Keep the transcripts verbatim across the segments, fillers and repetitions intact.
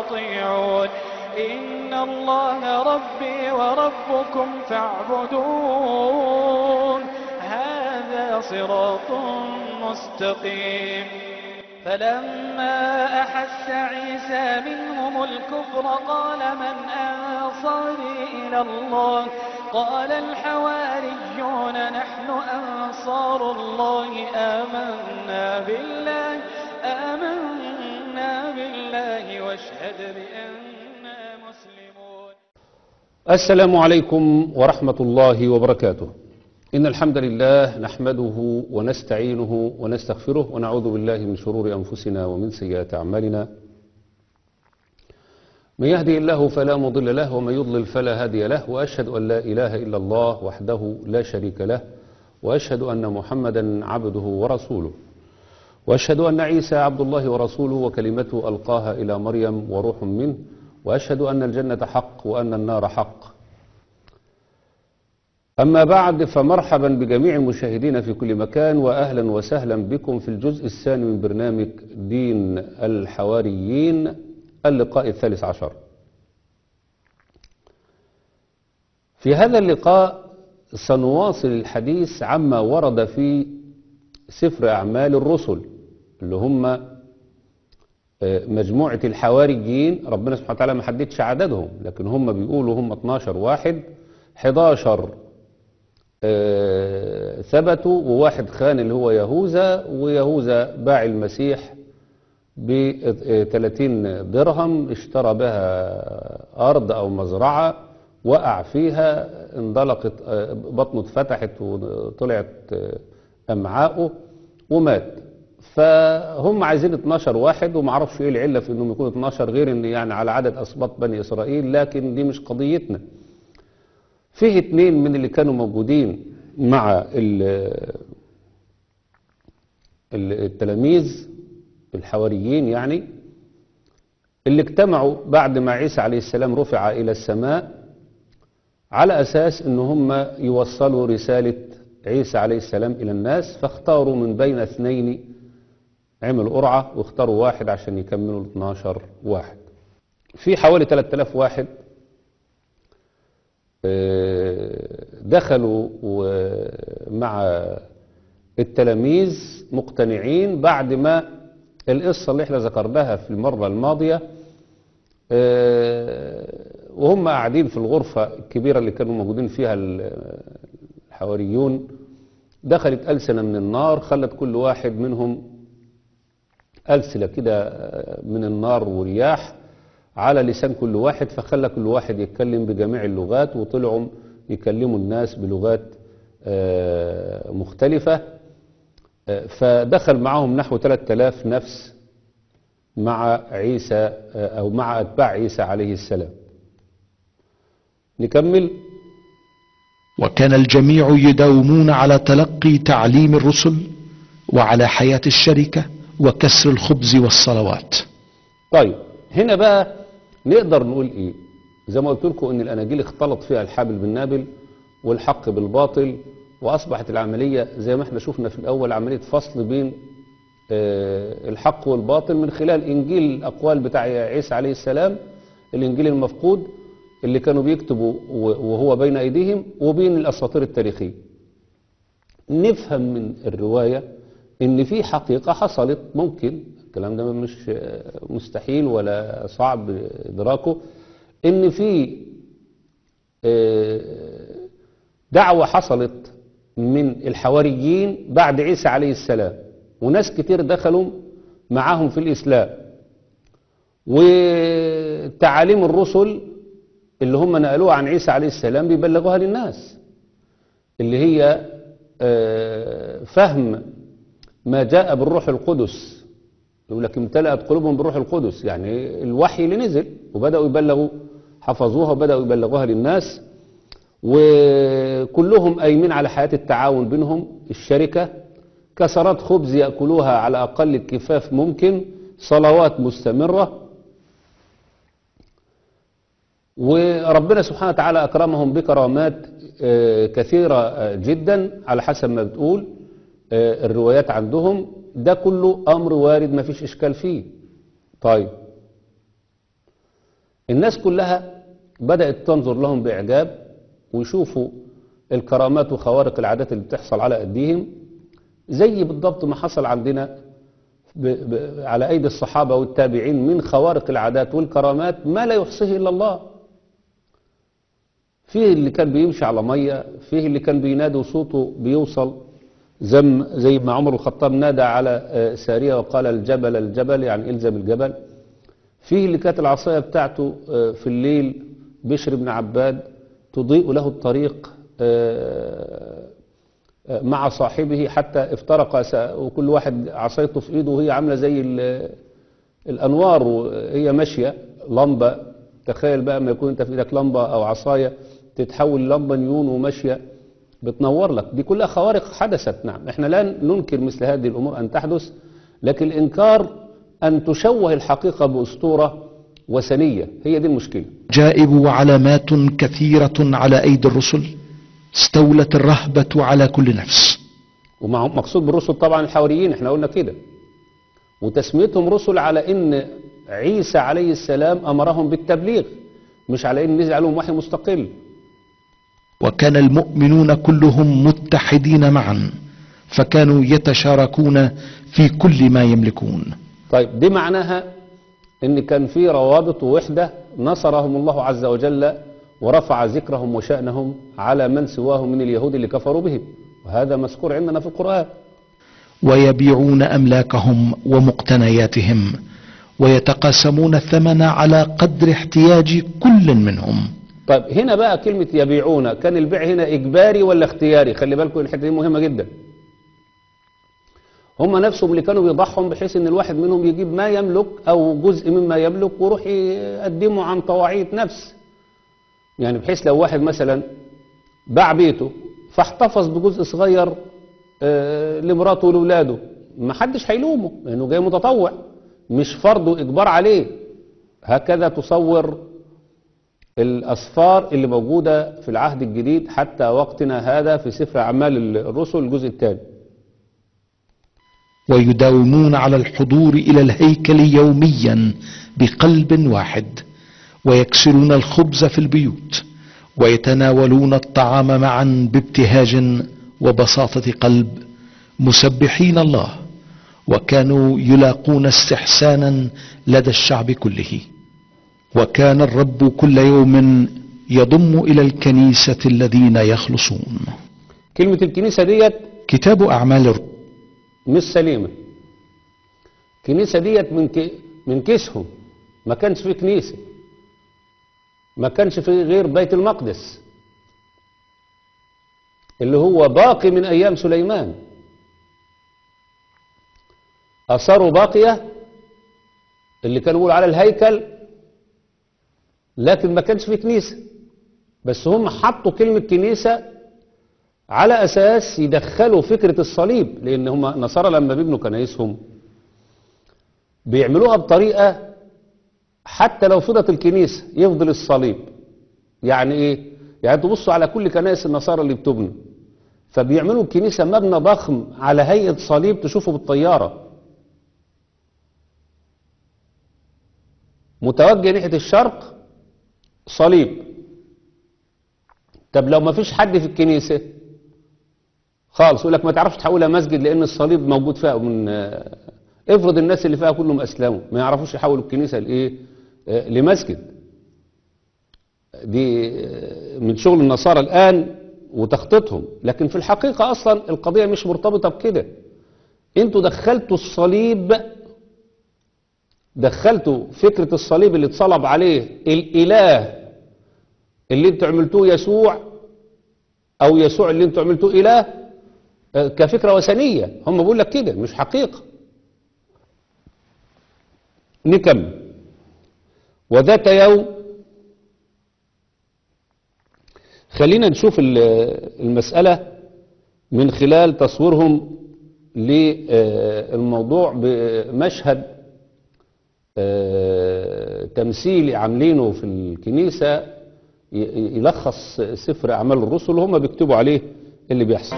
وأطيعون إن الله ربي وربكم فاعبدون هذا صراط مستقيم. فلما أحس عيسى منهم الكفر قال من أنصاري إلى الله قال الحواريون نحن أنصار الله آمنا بالله آمنا بالله واشهد بأننا مسلمون. السلام عليكم ورحمة الله وبركاته. إن الحمد لله نحمده ونستعينه ونستغفره ونعوذ بالله من شرور أنفسنا ومن سيئات أعمالنا. من يهدي الله فلا مضل له ومن يضلل فلا هادي له، وأشهد أن لا إله إلا الله وحده لا شريك له، وأشهد أن محمدا عبده ورسوله، وأشهد أن عيسى عبد الله ورسوله وكلمته ألقاها إلى مريم وروح منه، وأشهد أن الجنة حق وأن النار حق. أما بعد، فمرحبا بجميع المشاهدين في كل مكان، وأهلا وسهلا بكم في الجزء الثاني من برنامج دين الحواريين، اللقاء الثالث عشر. في هذا اللقاء سنواصل الحديث عما ورد في سفر أعمال الرسل، اللي هم مجموعة الحواريين. ربنا سبحانه وتعالى ما حددش عددهم، لكن هم بيقولوا هم اتناشر واحد، حداشر آه ثبتوا وواحد خان اللي هو يهوذا، ويهوذا باع المسيح ب ثلاثين درهم، اشترى بها أرض أو مزرعة، وقع فيها، انطلقت آه بطنه اتفتحت وطلعت آه أمعاؤه ومات. فهم عايزين اتناشر واحد، ومعرفش ايه العلة في انهم يكونوا اتناشر غير ان يعني على عدد أسباط بني إسرائيل، لكن دي مش قضيتنا. فيه اتنين من اللي كانوا موجودين مع التلاميذ الحواريين، يعني اللي اجتمعوا بعد ما عيسى عليه السلام رفع إلى السماء، على أساس ان هم يوصلوا رسالة عيسى عليه السلام إلى الناس. فاختاروا من بين اثنين، عملوا قرعة واختاروا واحد عشان يكملوا اتناشر واحد. في حوالي ثلاثة آلاف واحد دخلوا مع التلاميذ مقتنعين، بعد ما القصة اللي احنا ذكرناها في المرة الماضية، وهم قاعدين في الغرفة الكبيرة اللي كانوا موجودين فيها الحواريون، دخلت ألسنة من النار، خلت كل واحد منهم ألسنة كده من النار ورياح على لسان كل واحد، فخلى كل واحد يتكلم بجميع اللغات، وطلعوا يكلموا الناس بلغات مختلفة. فدخل معهم نحو ثلاثة آلاف نفس مع عيسى أو مع أتباع عيسى عليه السلام. نكمل. وكان الجميع يداومون على تلقي تعليم الرسل وعلى حياة الشركة وكسر الخبز والصلوات. طيب، هنا بقى نقدر نقول ايه؟ زي ما قلت لكم ان الاناجيل اختلط فيها الحابل بالنابل والحق بالباطل، واصبحت العملية زي ما احنا شفنا في الاول عملية فصل بين آه الحق والباطل من خلال انجيل الاقوال بتاع عيسى عليه السلام، الانجيل المفقود اللي كانوا بيكتبوا وهو بين ايديهم، وبين الاساطير التاريخية. نفهم من الرواية ان في حقيقة حصلت، ممكن الكلام ده مش مستحيل ولا صعب ادراكه، ان في دعوة حصلت من الحواريين بعد عيسى عليه السلام، وناس كتير دخلوا معاهم في الاسلام، وتعاليم الرسل اللي هم نقلوها عن عيسى عليه السلام بيبلغوها للناس، اللي هي فهم ما جاء بالروح القدس. يقول لك امتلأت قلوبهم بالروح القدس، يعني الوحي اللي نزل، وبدأوا يبلغوا، حفظوها وبدأوا يبلغوها للناس، وكلهم قايمين على حياة التعاون بينهم، الشركة، كسرات خبز يأكلوها على أقل الكفاف ممكن، صلوات مستمرة. وربنا سبحانه وتعالى أكرمهم بكرامات كثيرة جدا على حسب ما بتقول الروايات عندهم. ده كله أمر وارد ما فيش إشكال فيه. طيب، الناس كلها بدأت تنظر لهم بإعجاب ويشوفوا الكرامات وخوارق العادات اللي بتحصل على أيديهم، زي بالضبط ما حصل عندنا ب ب على أيدي الصحابة والتابعين من خوارق العادات والكرامات ما لا يحصيه إلا الله. فيه اللي كان بيمشي على مية، فيه اللي كان بينادي وصوته بيوصل زم زي ما عمر الخطاب نادى على سارية وقال الجبل الجبل، يعني الزم الجبل. فيه اللي كانت العصاية بتاعته في الليل بشر بن عباد تضيء له الطريق مع صاحبه حتى افترق وكل واحد عصايته في ايده وهي عاملة زي الأنوار وهي ماشية لمبة. تخيل بقى ما يكون انت في ايدك لمبة او عصاية تتحول لمبة نيون وماشية بتنور لك. دي كلها خوارق حدثت. نعم احنا لا ننكر مثل هذه الامور ان تحدث، لكن الانكار ان تشوه الحقيقة باسطورة وثنية، هي دي المشكلة. جائب وعلامات كثيرة على ايدي الرسل، استولت الرهبة على كل نفس. ومع مقصود بالرسل طبعا الحواريين، احنا قلنا كده، وتسميتهم رسل على ان عيسى عليه السلام امرهم بالتبليغ، مش على ان نزل عليهم وحي مستقل. وكان المؤمنون كلهم متحدين معا، فكانوا يتشاركون في كل ما يملكون. طيب دي معناها ان كان في روابط ووحدة نصرهم الله عز وجل ورفع ذكرهم وشأنهم على من سواهم من اليهود اللي كفروا بهم، وهذا مذكور عندنا في القرآن. ويبيعون أملاكهم ومقتنياتهم ويتقاسمون الثمن على قدر احتياج كل منهم. طيب هنا بقى كلمة يبيعون، كان البيع هنا إجباري ولا اختياري؟ خلي بالكم الحتة دي مهمة جدا. هم نفسهم اللي كانوا بيضحهم بحيث ان الواحد منهم يجيب ما يملك او جزء مما يملك ويروح يقدمه عن طواعية نفس. يعني بحيث لو واحد مثلا باع بيته فاحتفظ بجزء صغير آه لمراته ولولاده، ما حدش هيلومه لانه جاي متطوع، مش فرض واجبار عليه. هكذا تصور الأسفار اللي موجودة في العهد الجديد حتى وقتنا هذا في سفر أعمال الرسل الجزء الثاني. ويداومون على الحضور إلى الهيكل يوميا بقلب واحد، ويكسرون الخبز في البيوت، ويتناولون الطعام معا بابتهاج وبساطة قلب مسبحين الله، وكانوا يلاقون استحسانا لدى الشعب كله. وكان الرب كل يوم يضم إلى الكنيسة الذين يخلصون. كلمة الكنيسة ديت كتاب أعمال الرسل مش سليمة. الكنيسة ديت من ك... من كيسهم، ما كانش في كنيسة، ما كانش في غير بيت المقدس اللي هو باقي من أيام سليمان، أثاره باقية اللي كانوا يقولوا على الهيكل، لكن ما كانش في كنيسة. بس هم حطوا كلمة كنيسة على أساس يدخلوا فكرة الصليب، لأن هم نصارى لما بيبنوا كنايسهم بيعملوها بطريقة حتى لو فضت الكنيسة يفضل الصليب. يعني إيه؟ يعني تبصوا على كل كنائس النصارى اللي بتبنوا، فبيعملوا الكنيسة مبنى ضخم على هيئة صليب تشوفه بالطيارة متوجه ناحية الشرق صليب. طب لو ما فيش حد في الكنيسة خالص يقول لك ما تعرفش تحولها مسجد لأن الصليب موجود فيها. من افرض الناس اللي فيها كلهم أسلموا ما يعرفوش يحولوا الكنيسة لإيه؟ لمسجد. دي من شغل النصارى الآن وتخطيطهم، لكن في الحقيقة أصلا القضية مش مرتبطة بكده. انتوا دخلتوا الصليب، دخلتوا فكرة الصليب اللي اتصلب عليه الإله اللي انتوا عملتوه يسوع، أو يسوع اللي انتوا عملتوه إله، كفكرة وثنية. هم بيقول لك كده مش حقيقة. نكمل. وذات يوم، خلينا نشوف المسألة من خلال تصويرهم للموضوع بمشهد تمثيلي عاملينه في الكنيسة يلخص سفر أعمال الرسل وهم بيكتبوا عليه اللي بيحصل.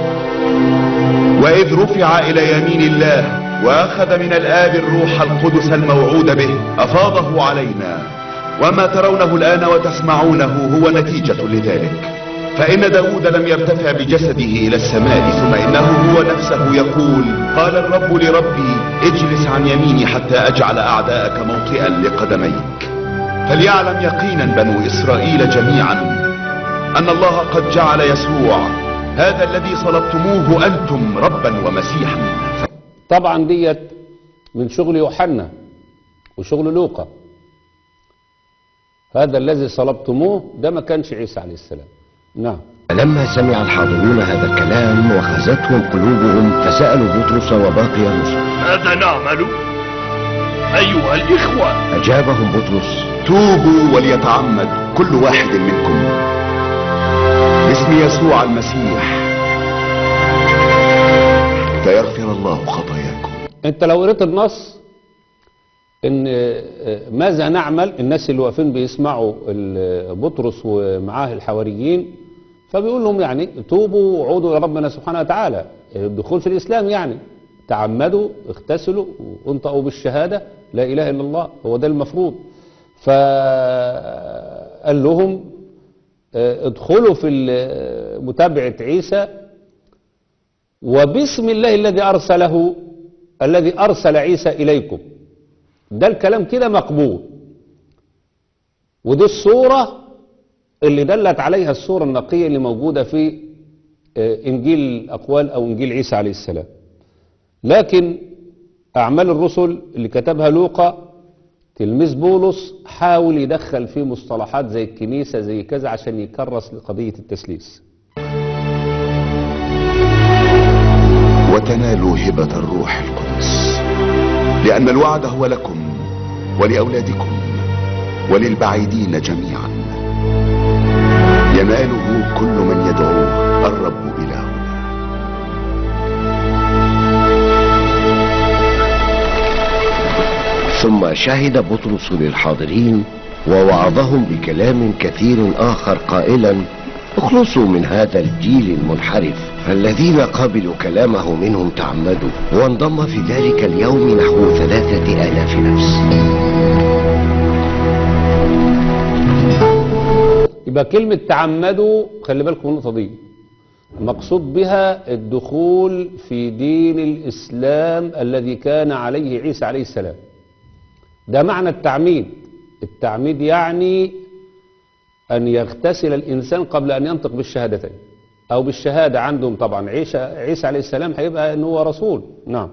وإذ رفع إلى يمين الله وأخذ من الآب الروح القدس الموعود به أفاضه علينا وما ترونه الآن وتسمعونه هو نتيجة لذلك. فإن داود لم يرتفع بجسده إلى السماء، ثم إنه هو نفسه يقول: قال الرب لربي اجلس عن يميني حتى أجعل أعداءك موطئا لقدميك. فليعلم يقينا بنو إسرائيل جميعا أن الله قد جعل يسوع هذا الذي صلبتموه أنتم ربا ومسيحا. طبعا ديت من شغل يوحنا وشغل لوقا. هذا الذي صلبتموه ده ما كانش عيسى عليه السلام. نعم. لما سمع الحاضرون هذا الكلام وخزتهم قلوبهم فسألوا بطرس وباقي الرسل: ماذا نعمل أيها الإخوة؟ أجابهم بطرس: توبوا وليتعمد كل واحد منكم باسم يسوع المسيح فيغفر الله خطاياكم. انت لو قريت النص ان ماذا نعمل، الناس اللي واقفين بيسمعوا بطرس ومعاه الحواريين فبيقول لهم يعني توبوا وعودوا الى ربنا سبحانه وتعالى، الدخول في الاسلام، يعني تعمدوا اغتسلوا وانطقوا بالشهاده لا اله الا الله، هو ده المفروض. فقال لهم ادخلوا في متابعه عيسى وباسم الله الذي ارسله الذي ارسل عيسى اليكم. ده الكلام كده مقبول، ودي الصورة اللي دلت عليها الصورة النقية اللي موجودة في إنجيل الأقوال أو إنجيل عيسى عليه السلام. لكن أعمال الرسل اللي كتبها لوقا تلميذ بولس حاول يدخل فيه مصطلحات زي الكنيسة زي كذا عشان يكرس لقضية التثليث. وتنالوا هبة الروح القدس، لأن الوعد هو لكم ولأولادكم وللبعيدين جميعا، يناله كل من يدعوه الرب إلهنا. ثم شهد بطرس للحاضرين ووعظهم بكلام كثير آخر قائلا: اخلصوا من هذا الجيل المنحرف. فالذين قبلوا كلامه منهم تعمدوا، وانضم في ذلك اليوم نحو ثلاثة آلاف نفس. يبقى كلمة تعمدوا خلي بالكم النقطة دي مقصود بها الدخول في دين الإسلام الذي كان عليه عيسى عليه السلام. ده معنى التعميد. التعميد يعني أن يغتسل الإنسان قبل أن ينطق بالشهادتين أو بالشهادة. عندهم طبعا عيسى عيسى عليه السلام هيبقى أنه هو رسول. نعم.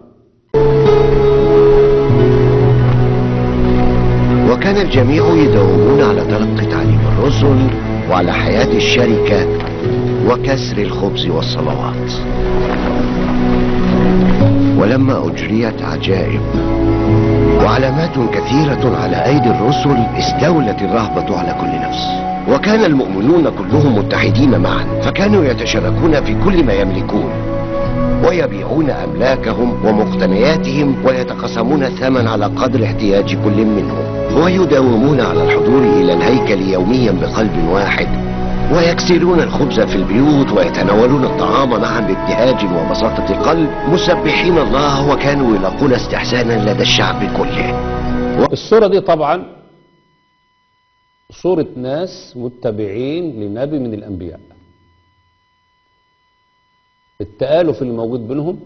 وكان الجميع يداومون على تلقي تعليم الرسل وعلى حياة الشركة وكسر الخبز والصلوات. ولما أجريت عجائب وعلامات كثيرة على أيدي الرسل استولت الرهبة على كل نفس، وكان المؤمنون كلهم متحدين معا، فكانوا يتشاركون في كل ما يملكون ويبيعون أملاكهم ومقتنياتهم ويتقسمون الثمن على قدر احتياج كل منهم، ويداومون على الحضور إلى الهيكل يوميا بقلب واحد، ويكسرون الخبز في البيوت ويتناولون الطعام معا بابتهاج وبساطة قلب مسبحين الله، وكانوا يلاقون استحسانا لدى الشعب كله. الصورة دي طبعا صورة ناس متبعين لنبي من الأنبياء. التآلف اللي موجود بينهم،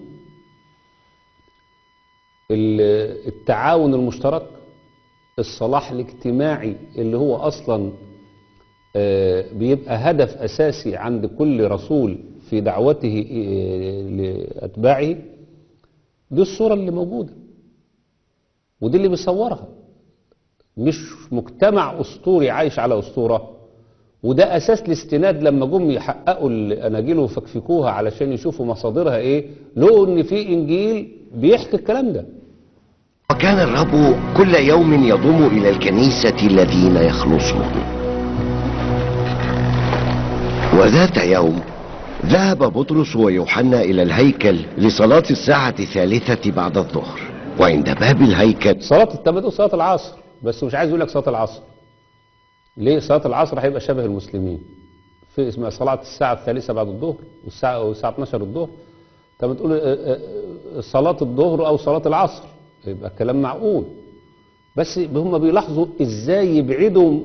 التعاون المشترك، الصلاح الاجتماعي اللي هو أصلا بيبقى هدف أساسي عند كل رسول في دعوته لأتباعه. دي الصورة اللي موجودة ودي اللي بيصورها، مش مجتمع أسطوري عايش على أسطورة. وده أساس الاستناد لما جم يحققوا الأناجيل وفكفكوها علشان يشوفوا مصادرها إيه، لقوا إن في إنجيل بيحكي الكلام ده. وكان الرب كل يوم يضم إلى الكنيسة الذين يخلصون. وذات يوم ذهب بطرس ويوحنا إلى الهيكل لصلاة الساعة الثالثة بعد الظهر، وعند باب الهيكل صلاة التبدو صلاة العصر، بس مش عايز يقول لك صلاة العصر. ليه؟ صلاة العصر هيبقى شبه المسلمين في اسمها صلاة الساعة الثالثة بعد الظهر والساعة والساعة اثناشر الظهر. طب بتقول صلاة الظهر أو صلاة العصر، يبقى كلام معقول. بس هم بيلاحظوا ازاي يبعدوا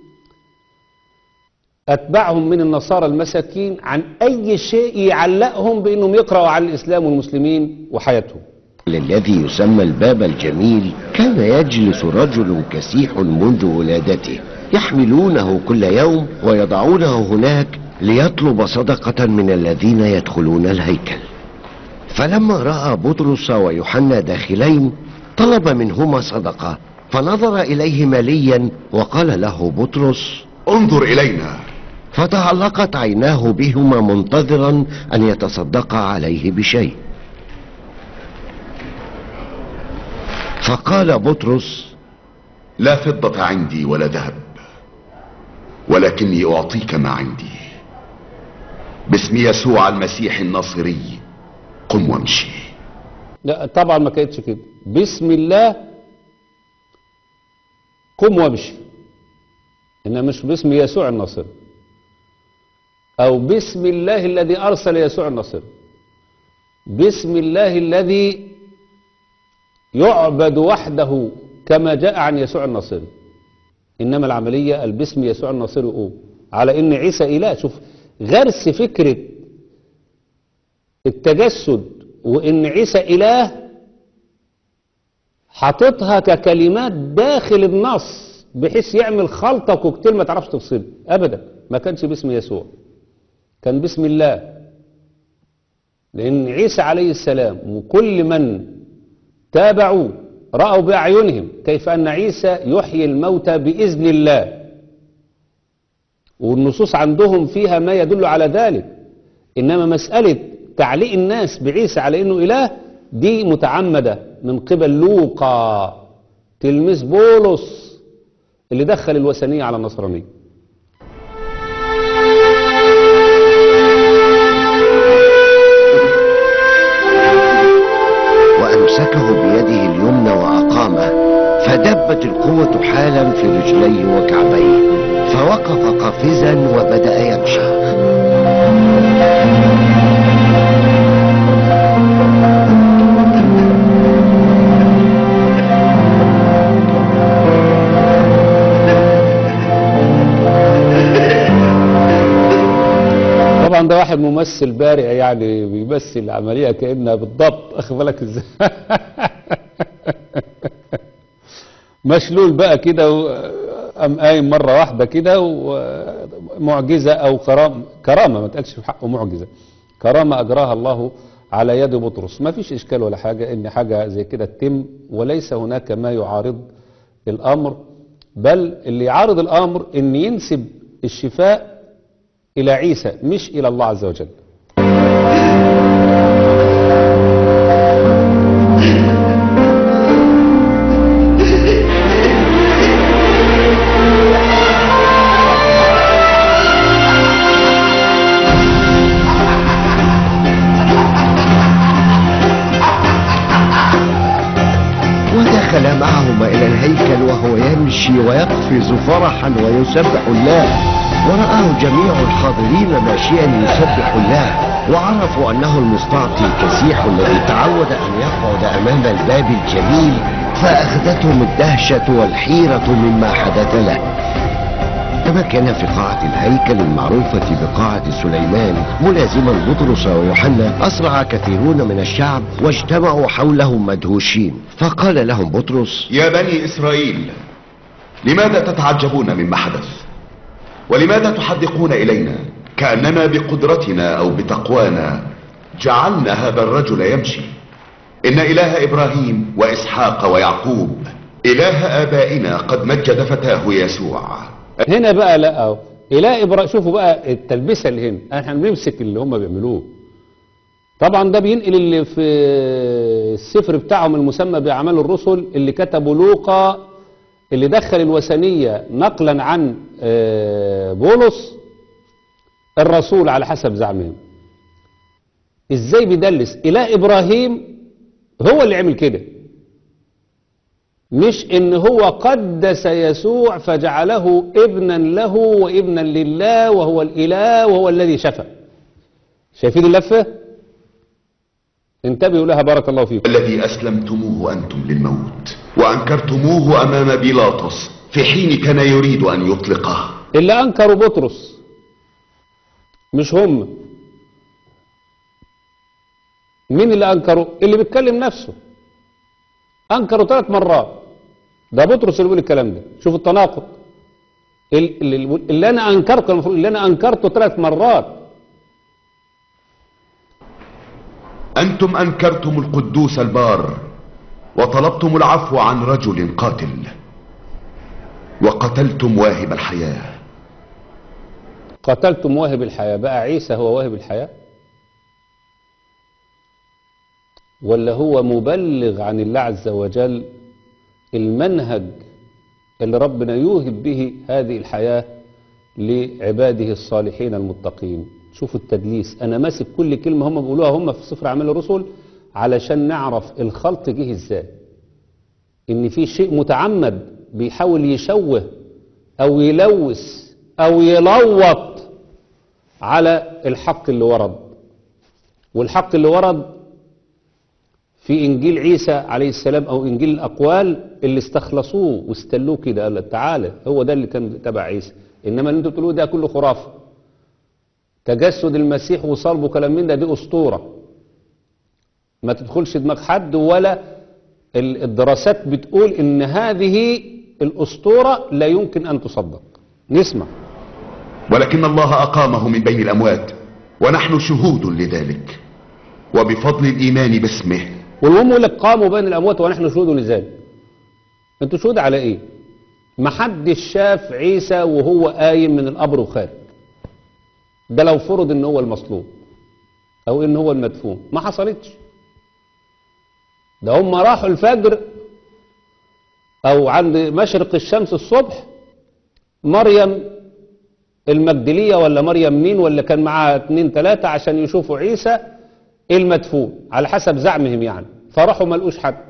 اتباعهم من النصارى المساكين عن اي شيء يعلقهم بانهم يقرأوا عن الاسلام والمسلمين وحياتهم. الذي يسمى الباب الجميل كان يجلس رجل كسيح منذ ولادته، يحملونه كل يوم ويضعونه هناك ليطلب صدقة من الذين يدخلون الهيكل. فلما رأى بطرس ويوحنا داخلين طلب منهما صدقة، فنظر إليه مليا وقال له بطرس: انظر إلينا. فتعلقت عيناه بهما منتظرا أن يتصدق عليه بشيء. فقال بطرس: لا فضة عندي ولا ذهب، ولكني أعطيك ما عندي. باسم يسوع المسيح الناصري قم وامشي. لا طبعا ما كانتش كده، بسم الله قم وامشي، إنما مش باسم يسوع الناصري أو باسم الله الذي أرسل يسوع الناصري، باسم الله الذي يعبد وحده كما جاء عن يسوع الناصري. إنما العملية الباسم يسوع الناصري أو على إن عيسى إله. شوف غرس فكرة التجسد وإن عيسى إله حاططها ككلمات داخل النص بحيث يعمل خلطة وكوكتيل ما تعرفش تفصله أبدا. ما كانش باسم يسوع، كان باسم الله، لأن عيسى عليه السلام وكل من تابعوا رأوا بأعينهم كيف أن عيسى يحيي الموتى بإذن الله، والنصوص عندهم فيها ما يدل على ذلك. إنما مسألة تعليق الناس بعيسى على إنه إله دي متعمدة من قبل لوقا تلميذ بولس اللي دخل الوثنية على النصرانية. وأمسكه بيده اليمنى وأقامه، فدبت القوة حالا في رجليه وكعبيه، فوقف قافزا وبدأ يمشي. طبعا ده واحد ممثل بارع يعني بيمثل العملية كأنها بالضبط، أخذ بالك ازاي مشلول بقى كده وقام قايم مرة واحدة كده، ومعجزة أو كرامة، كرامة ما تقالش في حقه معجزة، كرامة أجراها الله على يد بطرس. ما فيش إشكال ولا حاجة إن حاجة زي كده تتم، وليس هناك ما يعارض الأمر، بل اللي يعارض الأمر إن ينسب الشفاء إلى عيسى مش إلى الله عز وجل. ودخل معهما إلى الهيكل وهو يمشي ويقفز فرحا ويسبح الله، ورآه جميع الحاضرين ماشيا يسبح الله، وعرفوا أنه المستعطي الكسيح الذي تعود أن يقعد أمام الباب الجميل، فأخذتهم الدهشة والحيرة مما حدث له. كما كان في قاعة الهيكل المعروفة بقاعة سليمان ملازما بطرس ويوحنا، أسرع كثيرون من الشعب واجتمعوا حولهم مدهوشين، فقال لهم بطرس: يا بني إسرائيل، لماذا تتعجبون مما حدث؟ ولماذا تحدقون إلينا كأننا بقدرتنا أو بتقوانا جعلنا هذا الرجل يمشي؟ إن إله إبراهيم وإسحاق ويعقوب إله آبائنا قد مجد فتاه يسوع. هنا بقى لا إله إبراهيم، شوفوا بقى التلبسة اللي هنا، احنا بنمسك اللي هم بيعملوه. طبعا ده بينقل اللي في السفر بتاعهم المسمى بأعمال الرسل اللي كتبوا لوقا اللي دخل الوثنية نقلا عن بولس الرسول على حسب زعمهم. ازاي بيدلس إله إبراهيم هو اللي عمل كده، مش ان هو قدس يسوع فجعله ابنا له وابنا لله وهو الإله وهو الذي شفى. شايفين اللفة؟ انتبهوا لها بارك الله فيكم. الذي أسلمتموه أنتم للموت وأنكرتموه أمام بيلاطس في حين كان يريد أن يطلقه. اللي أنكروا بطرس مش هم. مين اللي أنكروا؟ اللي بيتكلم نفسه. أنكروا ثلاث مرات. ده بطرس اللي بيقول الكلام ده. شوف التناقض. اللي, اللي أنا أنكرته المفروض اللي أنا أنكرته ثلاث مرات. أنتم أنكرتم القدوس البار وطلبتم العفو عن رجل قاتل وقتلتم واهب الحياة. قتلتم واهب الحياة. بقى عيسى هو واهب الحياة ولا هو مبلغ عن الله عز وجل المنهج اللي ربنا يوهب به هذه الحياة لعباده الصالحين المتقين؟ شوفوا التدليس. انا ماسك كل كلمة هم بيقولوها هم في سفر اعمال الرسل علشان نعرف الخلط جه ازاي، ان في شيء متعمد بيحاول يشوه او يلوث او يلوط على الحق اللي ورد. والحق اللي ورد في انجيل عيسى عليه السلام او انجيل الاقوال اللي استخلصوه واستلوه كده، قال تعالى هو ده اللي كان تبع عيسى. انما اللي انتوا بتقولوه ده كله خرافه. تجسد المسيح وصلبه كلام من ده دي اسطوره ما تدخلش دماغ حد، ولا الدراسات بتقول ان هذه الاسطوره لا يمكن ان تصدق. نسمع. ولكن الله أقامه من بين الأموات ونحن شهود لذلك وبفضل الإيمان باسمه. والمهم يقول لك قاموا بين الأموات ونحن شهود لذلك. انتوا شهود على ايه؟ ما حدش شاف عيسى وهو قايم من القبر وخارج. ده لو فرض ان هو المصلوب او ان هو المدفون ما حصلتش. ده هم راحوا الفجر او عند مشرق الشمس الصبح مريم المجدلية ولا مريم مين ولا كان معاها اتنين تلاتة عشان يشوفوا عيسى المدفون على حسب زعمهم يعني. فراحوا ما لقوش حد.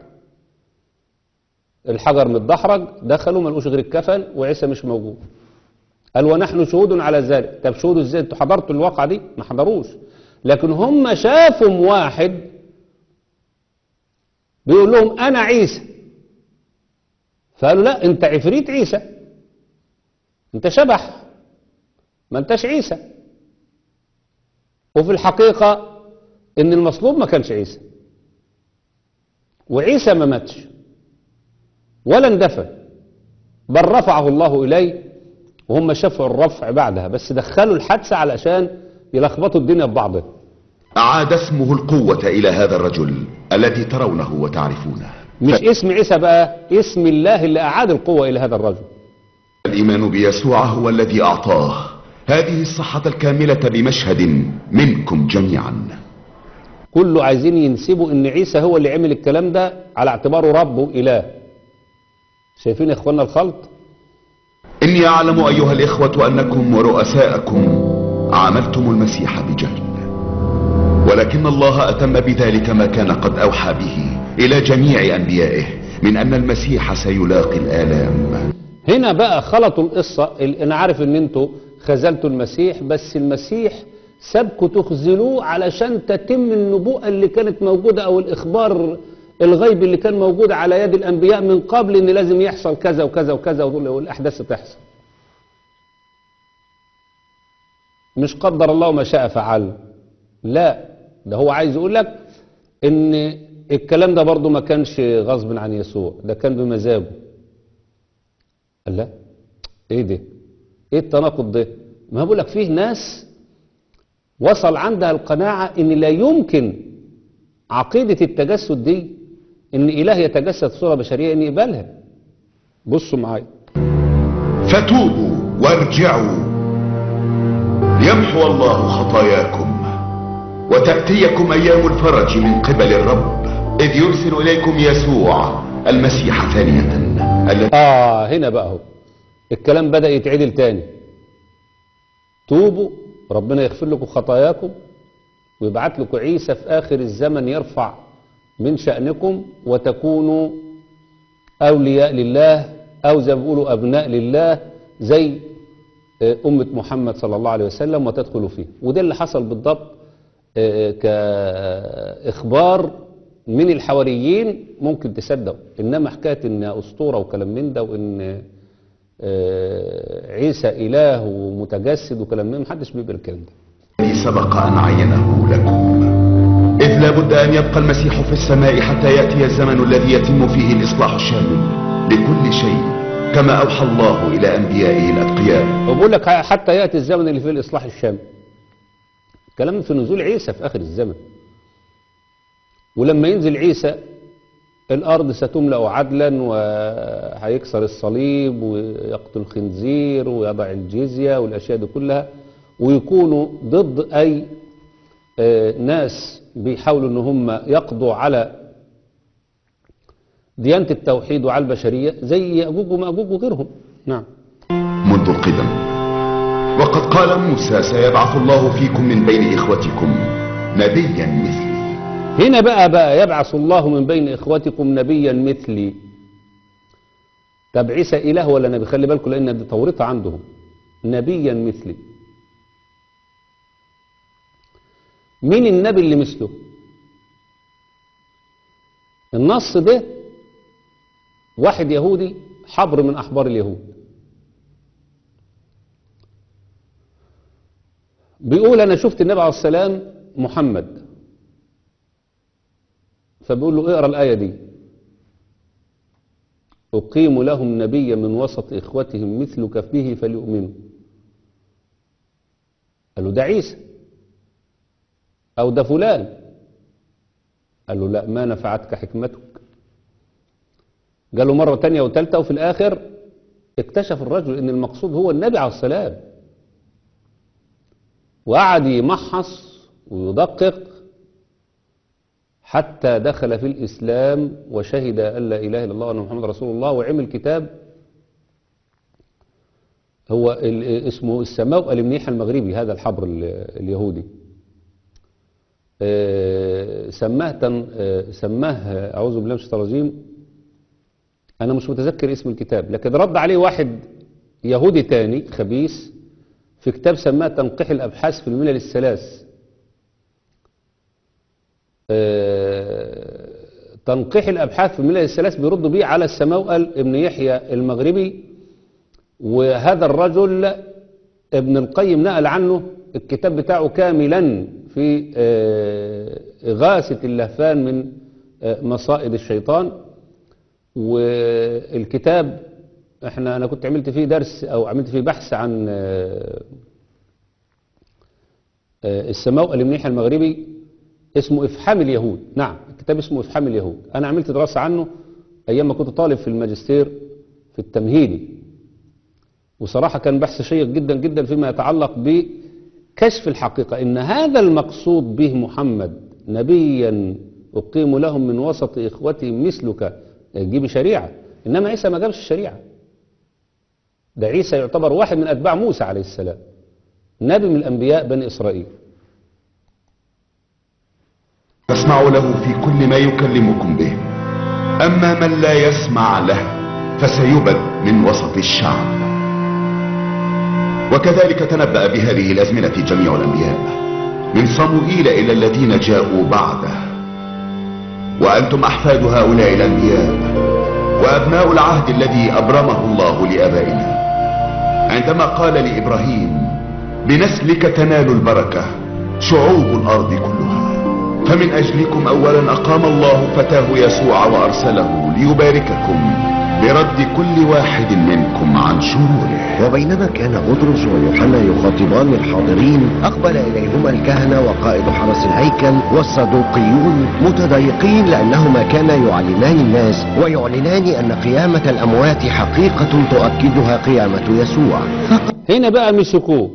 الحجر متدحرج، دخلوا ما لقوش غير الكفن وعيسى مش موجود. قال ونحن شهود على ذلك. طب شهودوا ازاي؟ انتوا حضرتوا الواقعة دي؟ ما حضروش. لكن هم شافوا واحد بيقول لهم انا عيسى. فقالوا لا انت عفريت عيسى، انت شبح، ما انتش عيسى. وفي الحقيقة ان المصلوب ما كانش عيسى وعيسى ما ماتش ولا اندفن، بل رفعه الله اليه وهم شافوا الرفع بعدها، بس دخلوا الحادثة علشان يلخبطوا الدنيا ببعضها. أعاد اسمه القوة إلى هذا الرجل الذي ترونه وتعرفونه. مش ف... اسم عيسى بقى، اسم الله اللي أعاد القوة إلى هذا الرجل. الإيمان بيسوع هو الذي أعطاه هذه الصحة الكاملة بمشهد منكم جميعا. كله عايزين ينسبوا ان عيسى هو اللي عمل الكلام ده على اعتباره رب وإله. شايفين يا اخوانا الخلط؟ إني أعلم أيها الإخوة أنكم ورؤساءكم عاملتم المسيح بجهل، ولكن الله أتم بذلك ما كان قد أوحى به إلى جميع أنبيائه من أن المسيح سيلاقي الآلام. هنا بقى خلطوا القصة. أنا عارف إن أنتوا خذلتوا المسيح، بس المسيح سابكوا تخذلوه علشان تتم النبوءة اللي كانت موجودة أو الإخبار الغيب اللي كان موجود على يد الأنبياء من قبل إن لازم يحصل كذا وكذا وكذا والأحداث تحصل. مش قدر الله ما شاء فعل. لا، ده هو عايز يقول لك إن الكلام ده برضو ما كانش غصب عن يسوع، ده كان بمزاجه. قال لا ايه ده؟ ايه التناقض ده؟ ما بقول لك فيه ناس وصل عندها القناعة ان لا يمكن عقيدة التجسد دي ان اله يتجسد صورة بشرية ان يقبلها. بصوا معايا. فتوبوا وارجعوا يمحو الله خطاياكم وتأتيكم ايام الفرج من قبل الرب اذ يرسل اليكم يسوع المسيح ثانية. آه هنا بقى هو الكلام بدأ يتعدل تاني. توبوا ربنا يغفر لكم خطاياكم ويبعت لكم عيسى في آخر الزمن يرفع من شأنكم وتكونوا أولياء لله أو زي ما بيقولوا أبناء لله زي أمة محمد صلى الله عليه وسلم وتدخلوا فيه. وده اللي حصل بالضبط آه، كإخبار من الحواريين ممكن تصدق، إنما حكاية إنها أسطورة وكلام من ده وإن آه، عيسى إله ومتجسد وكلام من ده محدش بيقبل الكلام ده. الذي سبق أن عينه لكم، إذ لابد أن يبقى المسيح في السماء حتى يأتي الزمن الذي يتم فيه الإصلاح الشامل لكل شيء، كما أوحى الله إلى أنبيائه الأتقياء. وبقول لك حتى يأتي الزمن اللي فيه الإصلاح الشامل، كلام في نزول عيسى في آخر الزمن، ولما ينزل عيسى الأرض ستملأ عدلا وهيكسر الصليب ويقتل الخنزير ويضع الجزية والأشياء دي كلها، ويكونوا ضد أي آه، ناس بيحاولوا ان هم يقضوا على ديانة التوحيد وعلى البشرية زي يأجوج ومأجوج وغيرهم. نعم. منذ القدم، وقد قال موسى سيبعث الله فيكم من بين إخوتكم نبيا مثلي. هنا بقى بقى يبعث الله من بين إخوتكم نبيا مثلي. طب عيسى إله ولا نبي؟ خلي بالكم لأن دي تورطة عندهم، نبيا مثلي. مين النبي اللي مثله؟ النص ده واحد يهودي حبر من أحبار اليهود بيقول أنا شفت النبي عليه السلام محمد، فبيقول له اقرأ الآية دي: أقيم لهم نبيا من وسط إخوتهم مثلك به فليؤمنوا. قال له ده عيسى أو ده فلان. قال له لا، ما نفعتك حكمتك. قال له مرة تانية وتالتة، وفي الآخر اكتشف الرجل ان المقصود هو النبي عليه السلام، وقعد يمحص ويدقق حتى دخل في الإسلام وشهد أن لا إله إلا الله وأن محمد رسول الله، وعمل كتاب هو اسمه السماء المنيح المغربي، هذا الحبر اليهودي. سماه سماه أعوذ بالله من الشيطان الرجيم، أنا مش متذكر اسم الكتاب، لكن رد عليه واحد يهودي تاني خبيث في كتاب سماه تنقيح الأبحاث في الملل الثلاث. تنقيح الأبحاث في الملل الثلاث بيردوا بيه على السماوأل ابن يحيى المغربي، وهذا الرجل ابن القيم نقل عنه الكتاب بتاعه كاملا في إغاثة اللهفان من مصائد الشيطان. والكتاب احنا انا كنت عملت فيه درس او عملت فيه بحث عن السماء المنيح المغربي، اسمه افحام اليهود. نعم، الكتاب اسمه افحام اليهود. انا عملت دراسة عنه ايام ما كنت طالب في الماجستير في التمهيدي، وصراحة كان بحث شيق جدا جدا فيما يتعلق بكشف الحقيقة ان هذا المقصود به محمد نبيا أقيم لهم من وسط إخوتهم مثلك، يجيب شريعة، إنما عيسى ما جابش الشريعة. ده عيسى يعتبر واحد من أتباع موسى عليه السلام، نبي من الأنبياء بني إسرائيل. فاسمعوا له في كل ما يكلمكم به، أما من لا يسمع له فسيبد من وسط الشعب. وكذلك تنبأ بهذه الأزمنة جميع الأنبياء من صموئيل إلى الذين جاءوا بعده، وأنتم أحفاد هؤلاء الأنبياء وأبناء العهد الذي أبرمه الله لآبائنا عندما قال لإبراهيم بنسلك تنال البركة شعوب الأرض كلها. فمن أجلكم أولا أقام الله فتاه يسوع وأرسله ليبارككم برد كل واحد منكم عن شروره. وبينما كان بطرس ويوحنا يخاطبان الحاضرين، أقبل إليهما الكهنة وقائد حرس الهيكل والصدوقيون متضايقين، لأنهما كانا يعلمان الناس ويعلنان أن قيامة الأموات حقيقة تؤكدها قيامة يسوع. هنا بقى مسكوه.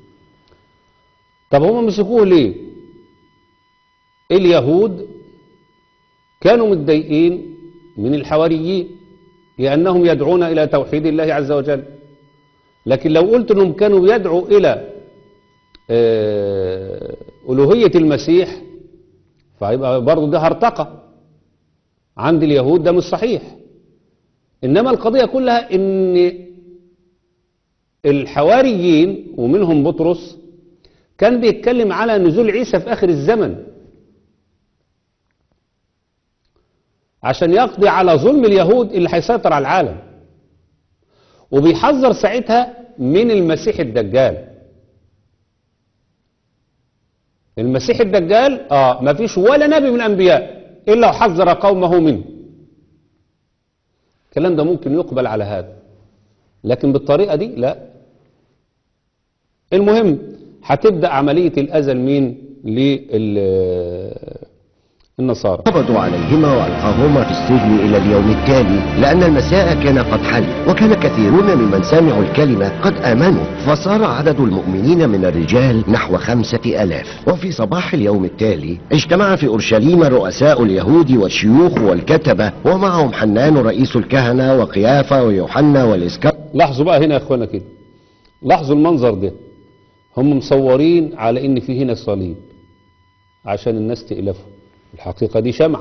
طب هم مسكوه ليه؟ اليهود كانوا متضايقين من الحواريين لأنهم يدعون إلى توحيد الله عز وجل، لكن لو قلت أنهم كانوا يدعوا إلى ألوهية المسيح فهيبقى برضو ده هرطقة عند اليهود، ده مش صحيح. إنما القضية كلها إن الحواريين ومنهم بطرس كان بيتكلم على نزول عيسى في آخر الزمن عشان يقضي على ظلم اليهود اللي هيسيطر على العالم، وبيحذر ساعتها من المسيح الدجال. المسيح الدجال اه ما فيش ولا نبي من الانبياء الا وحذر قومه منه. الكلام ده ممكن يقبل على هذا، لكن بالطريقه دي لا. المهم هتبدا عمليه الاذى لمين؟ للنصارى. قبضوا عليهما والقاهما في السجن الى اليوم التالي، لان المساء كان قد حل، وكان كثيرون ممن سمعوا الكلمه قد امنوا، فصار عدد المؤمنين من الرجال نحو خمسه الاف. وفي صباح اليوم التالي اجتمع في اورشليم رؤساء اليهود والشيوخ والكتبه، ومعهم حنان رئيس الكهنه وقيافه ويوحنا والاسكندر. لاحظوا بقى هنا يا اخوانا كده، لاحظوا المنظر ده، هم مصورين على ان في هنا صليب عشان الناس تألفه. الحقيقة دي شمعة،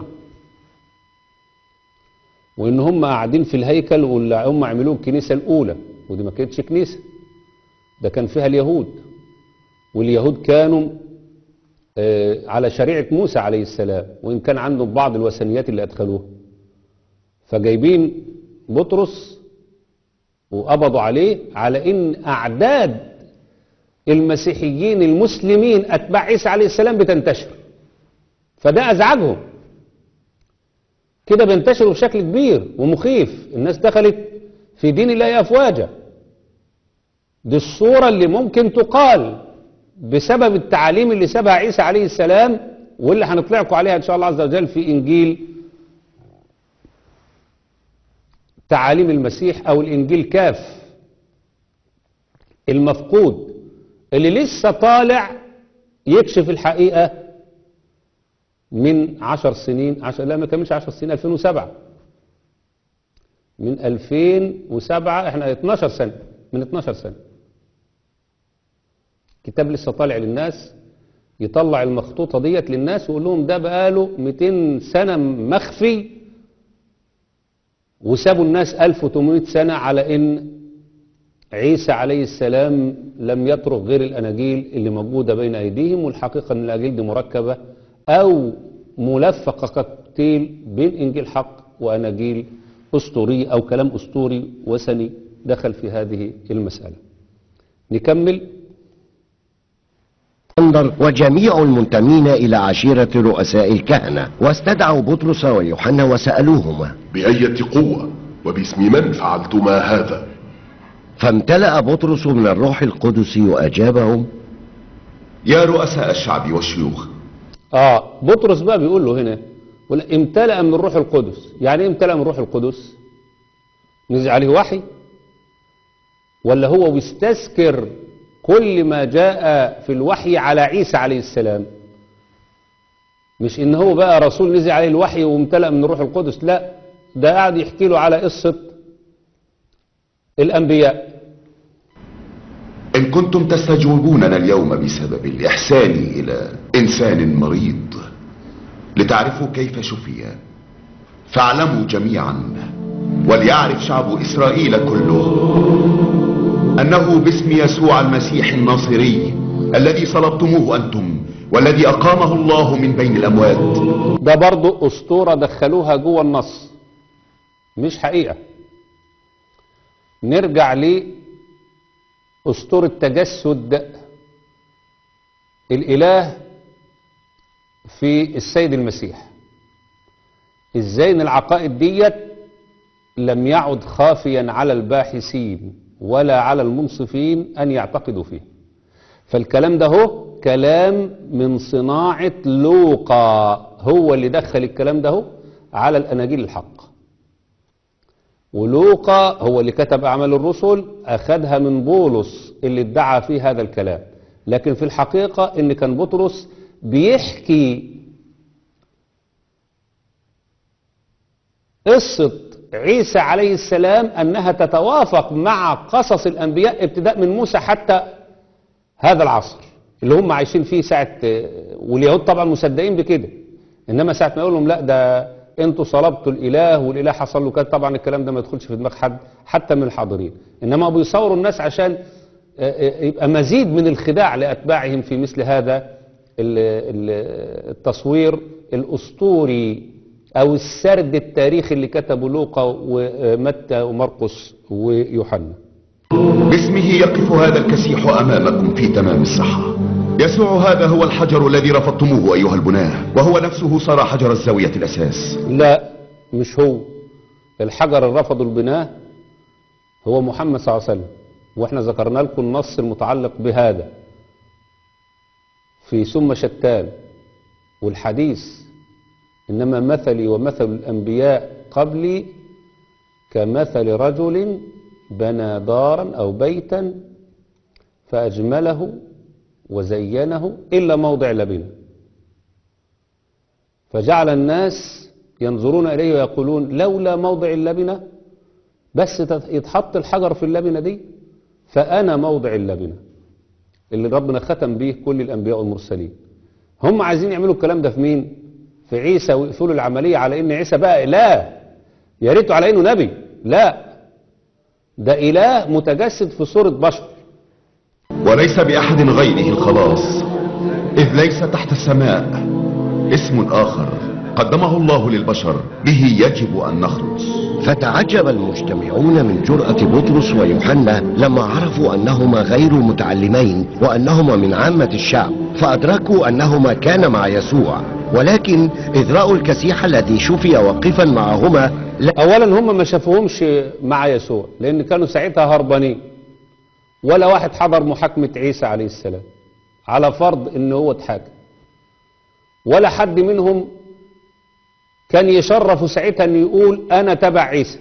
وان هم قاعدين في الهيكل واللي هم عملوه الكنيسة الاولى، ودي ما كانتش كنيسة، ده كان فيها اليهود، واليهود كانوا آه على شريعة موسى عليه السلام، وان كان عندهم بعض الوثنيات اللي ادخلوها. فجايبين بطرس وقبضوا عليه على ان اعداد المسيحيين المسلمين اتباع عيسى عليه السلام بتنتشر، فده ازعجهم. كده بينتشروا بشكل كبير ومخيف، الناس دخلت في دين الله افواجا. دي الصورة اللي ممكن تقال بسبب التعاليم اللي سابها عيسى عليه السلام، واللي هنطلعكم عليها ان شاء الله عز وجل في انجيل تعاليم المسيح او الانجيل كاف المفقود، اللي لسه طالع يكشف الحقيقة من عشر سنين، عشر لا ما كملش عشر سنين، ألفين وسبعة، من ألفين وسبعة احنا اتناشر سنة، من اتناشر سنة كتاب لسه طالع للناس، يطلع المخطوطة ديت للناس ويقول لهم ده بقاله مئتين سنة مخفي، وسابوا الناس ألف وثمانمئة سنة على ان عيسى عليه السلام لم يترك غير الأناجيل اللي موجودة بين أيديهم. والحقيقة أن الأناجيل دي مركبة أو ملفقة كوكتيل بين إنجيل حق وأناجيل أسطوري أو كلام أسطوري وثني دخل في هذه المسألة. نكمل. وجميع المنتمين إلى عشيرة رؤساء الكهنة، واستدعوا بطرس ويوحنا وسألوهما: بأية قوة وباسم من فعلتما هذا؟ فامتلأ بطرس من الروح القدس وأجابهم: يا رؤساء الشعب والشيوخ. آه بطرس بقى بيقول له هنا ولا امتلأ من الروح القدس. يعني ايه امتلأ من الروح القدس؟ نزل عليه وحي، ولا هو بيستذكر كل ما جاء في الوحي على عيسى عليه السلام؟ مش ان هو بقى رسول نزل عليه الوحي وامتلأ من الروح القدس، لا، ده قاعد يحكي له على قصة الأنبياء. إن كنتم تستجوبوننا اليوم بسبب الإحسان إلى إنسان مريض لتعرفوا كيف شفي، فاعلموا جميعا وليعرف شعب إسرائيل كله أنه باسم يسوع المسيح الناصري الذي صلبتموه أنتم والذي أقامه الله من بين الأموات. ده برضو أسطورة دخلوها جوه النص، مش حقيقة. نرجع لأسطورة تجسد الإله في السيد المسيح. ازاي ان العقائد ديت لم يعد خافيا على الباحثين ولا على المنصفين ان يعتقدوا فيه. فالكلام ده هو كلام من صناعة لوقا، هو اللي دخل الكلام ده هو على الأناجيل الحق. ولوقا هو اللي كتب أعمال الرسل، أخذها من بولس اللي ادعى فيه هذا الكلام. لكن في الحقيقة إن كان بطرس بيحكي قصة عيسى عليه السلام أنها تتوافق مع قصص الأنبياء ابتداء من موسى حتى هذا العصر اللي هم عايشين فيه ساعة. واليهود طبعا مصدقين بكده، إنما ساعة ما يقول لهم لا ده انتوا صلبتوا الإله والإله حصل له كده، طبعا الكلام ده ما يدخلش في دماغ حد حتى من الحاضرين. إنما بيصوروا الناس عشان يبقى مزيد من الخداع لأتباعهم في مثل هذا التصوير الأسطوري أو السرد التاريخي اللي كتبه لوقا ومتى ومرقس ويوحنا. باسمه يقف هذا الكسيح أمامكم في تمام الصحة. يسوع هذا هو الحجر الذي رفضتموه أيها البناة، وهو نفسه صار حجر الزاوية الأساس. لا، مش هو الحجر اللي رفضوا البناة، هو محمد صلى الله عليه وسلم، واحنا ذكرنا لكم النص المتعلق بهذا في ثم شتان والحديث إنما مثلي ومثل الأنبياء قبلي كمثل رجل بنى دارا أو بيتا فأجمله وزينه إلا موضع لبنه فجعل الناس ينظرون إليه ويقولون لولا موضع اللبنة، بس يتحط الحجر في اللبنة دي فأنا موضع اللبنة اللي ربنا ختم به كل الأنبياء والمرسلين. هم عايزين يعملوا الكلام ده في مين؟ في عيسى، ويقفلوا العملية على إن عيسى بقى إله، يا ريته على إنه نبي. لا، ده إله متجسد في صورة بشر، وليس بأحد غيره الخلاص، إذ ليس تحت السماء اسم آخر قدمه الله للبشر به يجب أن نخلص. فتعجب المجتمعون من جرأة بطرس ويوحنا لما عرفوا أنهما غير متعلمين وأنهما من عامة الشعب، فأدركوا أنهما كان مع يسوع، ولكن إذ رأوا الكسيح الذي شفي واقفا معهما لا. أولا هم ما شافوهمش مع يسوع لأن كانوا ساعتها هربانين، ولا واحد حضر محاكمة عيسى عليه السلام على فرض إنه هو اتحاكم، ولا حد منهم كان يشرف ساعتها أن يقول أنا تبع عيسى،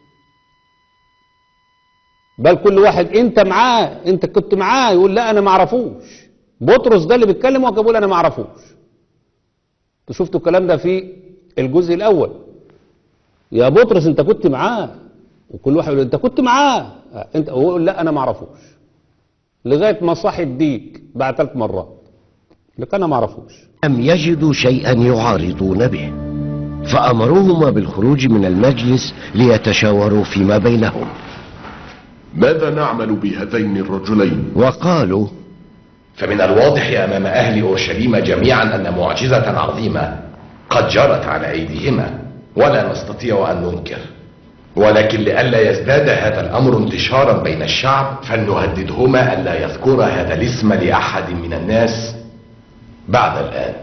بل كل واحد أنت معاه، أنت كنت معاه، يقول لا أنا ما اعرفوش. بطرس ده اللي بيتكلم وكان بيقول أنا ما اعرفوش. انتوا شفتوا الكلام ده في الجزء الأول، يا بطرس أنت كنت معاه، وكل واحد يقول أنت كنت معاه، أنت هو يقول لا أنا ما اعرفوش، لغاية ما صح الديك بعد ثلاث مرات لكن أنا ما اعرفوش. لم يجدوا شيئا يعارضون به، فأمروهما بالخروج من المجلس ليتشاوروا فيما بينهم. ماذا نعمل بهذين الرجلين؟ وقالوا فمن الواضح أمام أهل أورشليم جميعا أن معجزة عظيمة قد جرت على أيديهما، ولا نستطيع أن ننكر، ولكن لئلا يزداد هذا الأمر انتشارا بين الشعب فلنهددهما ألا يذكر هذا الاسم لأحد من الناس بعد الآن.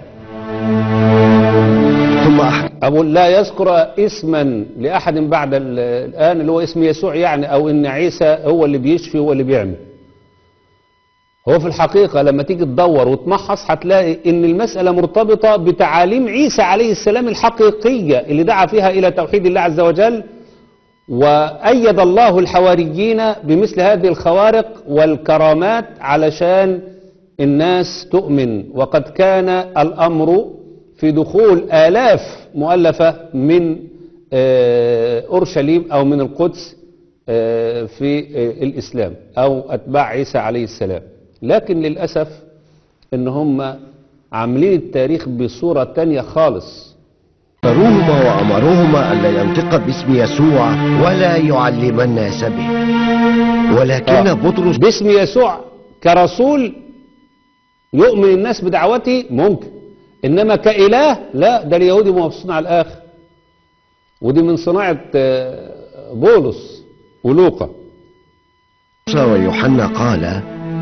ثم أحد أو لا يذكر اسما لأحد بعد الآن اللي هو اسم يسوع يعني، أو إن عيسى هو اللي بيشفي هو اللي بيعمل. هو في الحقيقة لما تيجي تدور وتمحص هتلاقي إن المسألة مرتبطة بتعاليم عيسى عليه السلام الحقيقية اللي دعا فيها إلى توحيد الله عز وجل، وأيد الله الحواريين بمثل هذه الخوارق والكرامات علشان الناس تؤمن. وقد كان الأمر في دخول آلاف مؤلفة من أورشليم أو من القدس في الإسلام أو أتباع عيسى عليه السلام، لكن للأسف إن هم عاملين التاريخ بصورة تانية خالص. اختاروهما وأمروهما ألا ينطق باسم يسوع ولا يعلم الناس به، ولكن آه. بطرس باسم يسوع كرسول يؤمن الناس بدعوته ممكن، إنما كإله لا، ده اليهودي مبسوطين على الآخر، ودي من صناعة بولس ولوقا. ويوحنا قال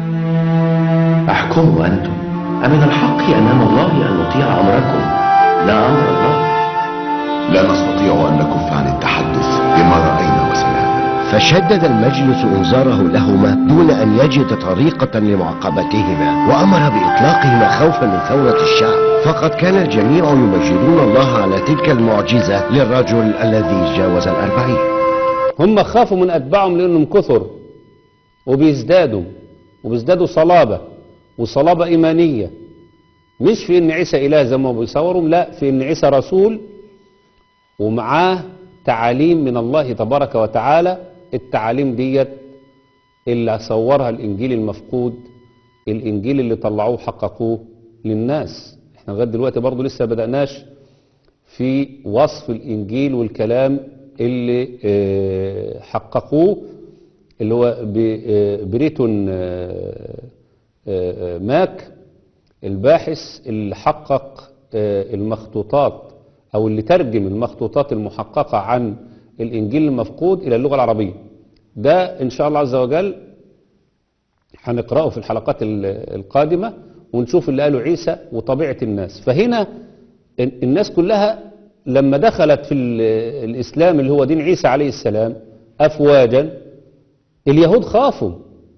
احكموا أنتم، أمن الحق أمام الله أن نطيع أمركم لا أمر الله؟ لا نستطيع أن نكف عن التحدث بما رأينا وسمعنا. فشدد المجلس إنذاره لهما دون أن يجد طريقة لمعاقبتهما، وأمر بإطلاقهما خوفا من ثورة الشعب، فقد كان الجميع يمجدون الله على تلك المعجزة للرجل الذي جاوز الأربعين. هم خافوا من أتباعهم لأنهم كثر وبيزدادوا وبيزدادوا صلابة وصلابة إيمانية، مش في إن عيسى إله زي ما بيصورهم، لا، في إن عيسى رسول ومعاه تعاليم من الله تبارك وتعالى. التعاليم ديت اللي صورها الإنجيل المفقود، الإنجيل اللي طلعوه حققوه للناس. احنا لغاية دلوقتي برضو لسه بدأناش في وصف الإنجيل والكلام اللي اه حققوه اللي هو بريتون ماك، الباحث اللي حقق المخطوطات او اللي ترجم المخطوطات المحققة عن الانجيل المفقود الى اللغة العربية. ده ان شاء الله عز وجل هنقرأه في الحلقات القادمة ونشوف اللي قاله عيسى وطبيعة الناس. فهنا الناس كلها لما دخلت في الإسلام اللي هو دين عيسى عليه السلام أفواجا، اليهود خافوا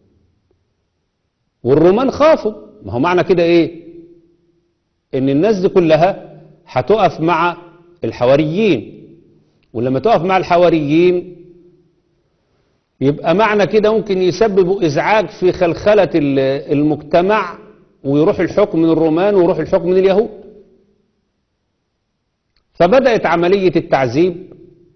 والرومان خافوا. ما هو معنى كده إيه؟ إن الناس دي كلها هتقف مع الحواريين، ولما تقف مع الحواريين يبقى معنى كده ممكن يسببوا إزعاج في خلخلة المجتمع، ويروح الحكم من الرومان ويروح الحكم من اليهود. فبدأت عملية التعذيب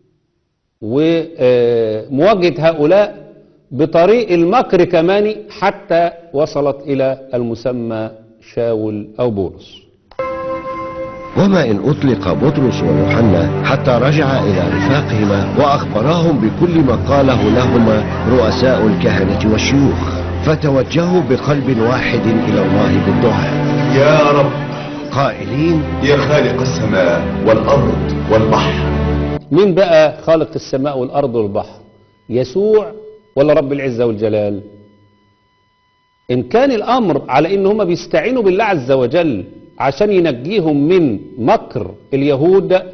ومواجهة هؤلاء بطريق المكر كمان، حتى وصلت إلى المسمى شاول أو بولس. وما إن أطلق بطرس ويوحنا حتى رجع إلى رفاقهما وأخبراهم بكل ما قاله لهما رؤساء الكهنة والشيوخ، فتوجهوا بقلب واحد إلى الله بالدعاء يا رب، قائلين: يا خالق السماء والأرض والبحر. مين بقى خالق السماء والأرض والبحر؟ يسوع ولا رب العزة والجلال؟ إن كان الأمر على إن هم بيستعينوا بالله عز وجل عشان ينجيهم من مكر اليهود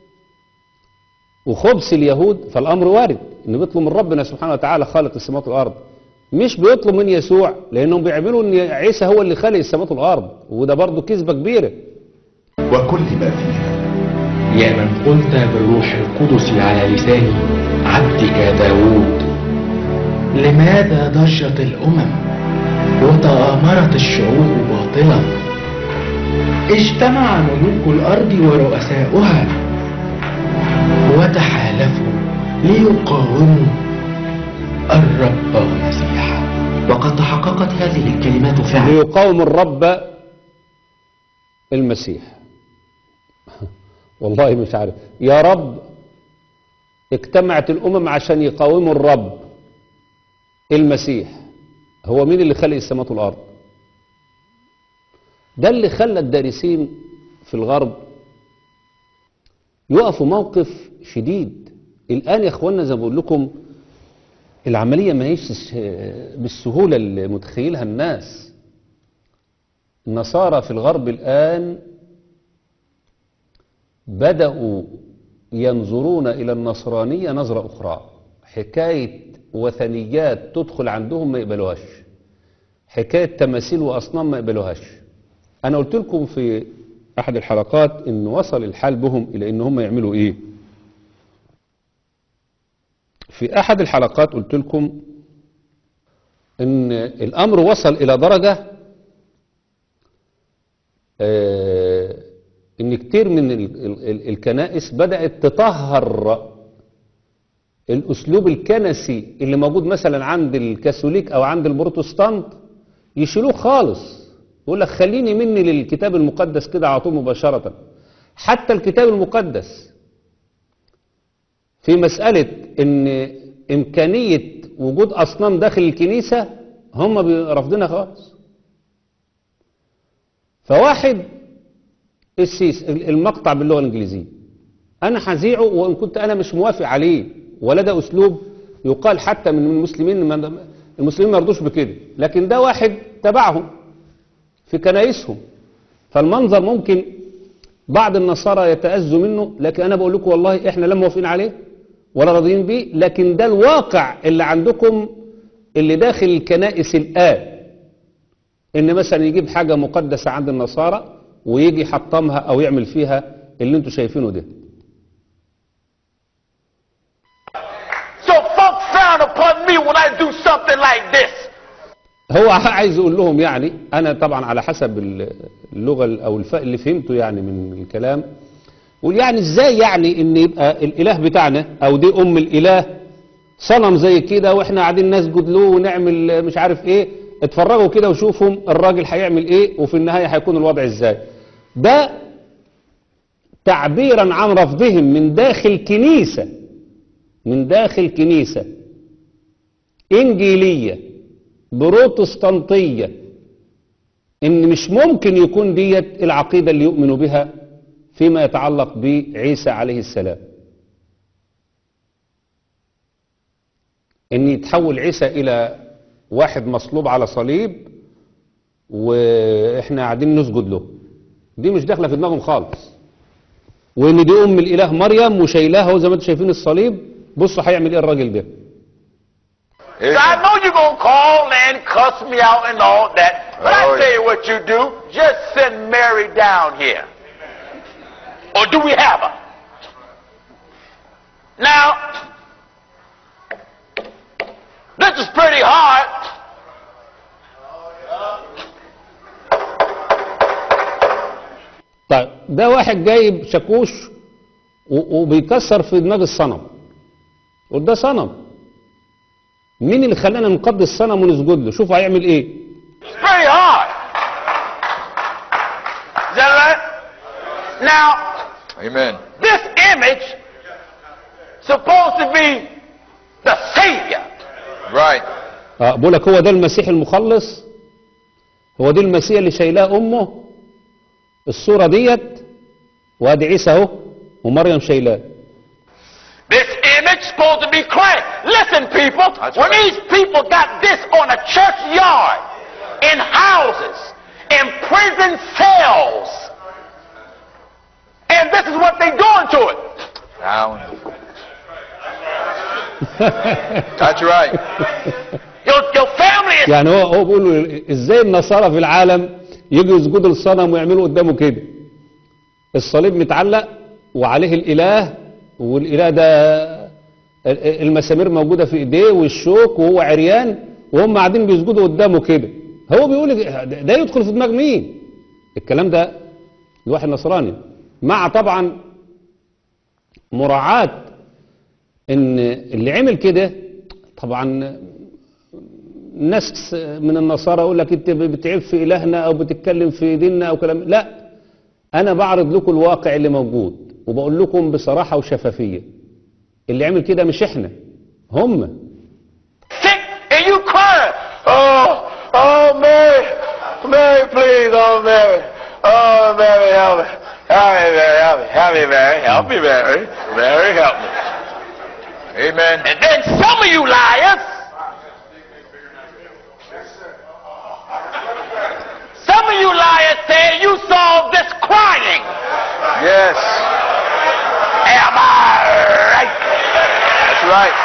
وخبث اليهود، فالأمر وارد إن بيطلب من ربنا سبحانه وتعالى خالق السماوات والأرض، مش بيطلب من يسوع، لأنهم بيعملوا إن عيسى هو اللي خالق السماوات والأرض، وده برضو كذبة كبيرة. وكل ما فيها. يا من قلت بالروح القدس على لسان عبدك داود: لماذا ضجت الأمم وتآمرت الشعوب باطلا؟ اجتمع ملوك الأرض ورؤساؤها وتحالفوا ليقاوموا الرب ومسيحه. وقد تحققت هذه الكلمات فعلا. ليقاوم الرب المسيح. والله مش عارف يا رب، اجتمعت الأمم عشان يقاوموا الرب المسيح. هو مين اللي خلق السماوات والأرض؟ ده اللي خلى الدارسين في الغرب يقفوا موقف شديد. الآن يا اخوانا زي ما بقول لكم العملية ما هيش بالسهولة اللي متخيلها الناس. النصارى في الغرب الآن بدأوا ينظرون إلى النصرانية نظرة أخرى. حكاية وثنيات تدخل عندهم ما يقبلوهاش، حكاية تماثيل وأصنام ما يقبلوهاش. أنا قلت لكم في أحد الحلقات إن وصل الحال بهم إلى إن هم يعملوا إيه. في أحد الحلقات قلت لكم إن الأمر وصل إلى درجة آه إن كتير من الكنائس بدأت تطهر الأسلوب الكنسي اللي موجود مثلا عند الكاثوليك أو عند البروتستانت، يشيلوه خالص. يقول لك خليني مني للكتاب المقدس كده على طول مباشرة. حتى الكتاب المقدس في مسألة إن إمكانية وجود أصنام داخل الكنيسة هم رافضينها خالص. فواحد السيس المقطع باللغة الإنجليزية أنا هذيعه، وإن كنت أنا مش موافق عليه، ولا ده أسلوب يقال حتى من المسلمين. المسلمين ما يرضوش بكده، لكن ده واحد تبعهم في كنايسهم، فالمنظر ممكن بعض النصارى يتأذوا منه، لكن أنا بقول لكم والله إحنا لا موافقين عليه ولا راضيين بيه. لكن ده الواقع اللي عندكم اللي داخل الكنائس الآن، إن مثلا يجيب حاجة مقدسة عند النصارى ويجي يحطمها أو يعمل فيها اللي انتوا شايفينه ده. So folks frown upon me when I do something like this. هو عايز يقول لهم يعني أنا طبعا على حسب اللغة أو الفاء اللي فهمته يعني من الكلام، يقول يعني إزاي يعني إن يبقى الإله بتاعنا أو دي أم الإله صنم زي كده وإحنا قاعدين نسجد له ونعمل مش عارف إيه. اتفرجوا كده وشوفهم الراجل هيعمل إيه وفي النهاية هيكون الوضع إزاي. ده تعبيرا عن رفضهم من داخل كنيسة من داخل كنيسة انجيلية بروتستانتية ان مش ممكن يكون ديت العقيدة اللي يؤمنوا بها فيما يتعلق بعيسى عليه السلام، ان يتحول عيسى الى واحد مصلوب على صليب واحنا قاعدين نسجد له. دي مش داخله في دماغهم خالص. وان دي ام الاله مريم وشايلاها زي ما انتم شايفين الصليب. بصوا هيعمل ايه الراجل ده. So I know you're going to call and cuss me out and all that, but I tell you what you do, just send Mary down here. Or do we have her? Now, this is pretty hard. طيب ده واحد جايب شاكوش وبيكسر في دماغ الصنم. وده صنم. مين اللي خلانا نقدس الصنم ونسجد له؟ شوفوا هيعمل ايه. It's pretty hard. Is that right? Now, Amen. this image supposed to be the Savior. Right. اه بقول لك هو ده المسيح المخلص. هو دي المسيح اللي شايلاه امه. الصورة ديت وادي عيسى اهو ومريم شايلاه. This image supposed to be Christ. Listen, people, That's when right. these people got this on a church yard, in houses, in prison cells, and this is what they doing to it. Down. That's right. Your, your family is يعني هو هو بيقول له ازاي النصارى في العالم يجوا يسجدوا للصنم ويعملوا قدامه كده. الصليب متعلق وعليه الاله والاله ده المسامير موجوده في ايديه والشوك وهو عريان وهم قاعدين بيسجدوا قدامه كده. هو بيقول ده يدخل في دماغ مين؟ الكلام ده الواحد نصراني مع طبعا مراعاة ان اللي عمل كده طبعا ناس من النصارى يقول لك انت بتعيب في الهنا او بتتكلم في ديننا او كلام. لا، انا بعرض لكم الواقع اللي موجود وبقول لكم بصراحة وشفافية اللي عمل كده مش احنا، هم. sick and you crying. Oh, oh, Mary, Mary, please, oh, Mary, oh, Mary, help me, help me, Mary, help me, help me, Mary, help me, Mary, Mary, help me. Amen. And then some of you liars, some of you liars say you saw this crying. Yes. Am I right? That's right.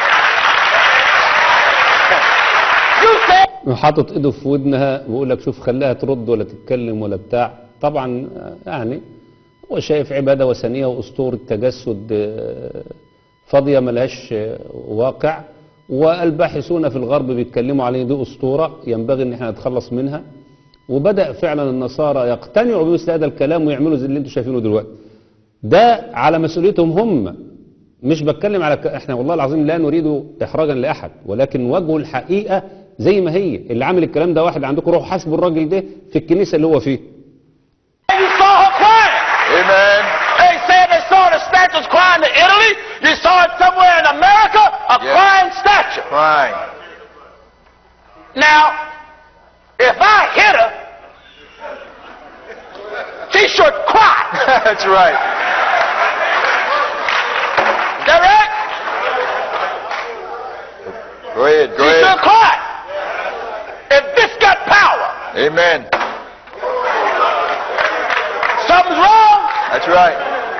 You say حاطط ايده في ودنها ويقول لك شوف خليها ترد ولا تتكلم ولا بتاع. طبعا يعني هو شايف عبادة وثنية واسطورة تجسد فاضية ملهاش واقع، والباحثون في الغرب بيتكلموا عليه دي اسطورة ينبغي ان احنا نتخلص منها. وبدأ فعلا النصارى يقتنعوا بمثل هذا الكلام ويعملوا زي اللي انتم شايفينه دلوقتي. ده على مسؤوليتهم هم، مش بتكلم على ك... احنا والله العظيم لا نريد احراجا لاحد، ولكن وجهوا الحقيقة زي ما هي. اللي عامل الكلام ده واحد عندكم، روحوا حاسبوا الراجل ده في الكنيسة اللي هو فيه. you saw her crying. Amen. They said they saw the statues crying in Italy. You saw it somewhere in America, a Yeah. crying statue. Crying. Now, if I hit her, she should cry. That's right. Is that right? Go ahead. Go She should ahead. cry. If this got power, Amen. something's wrong. That's right.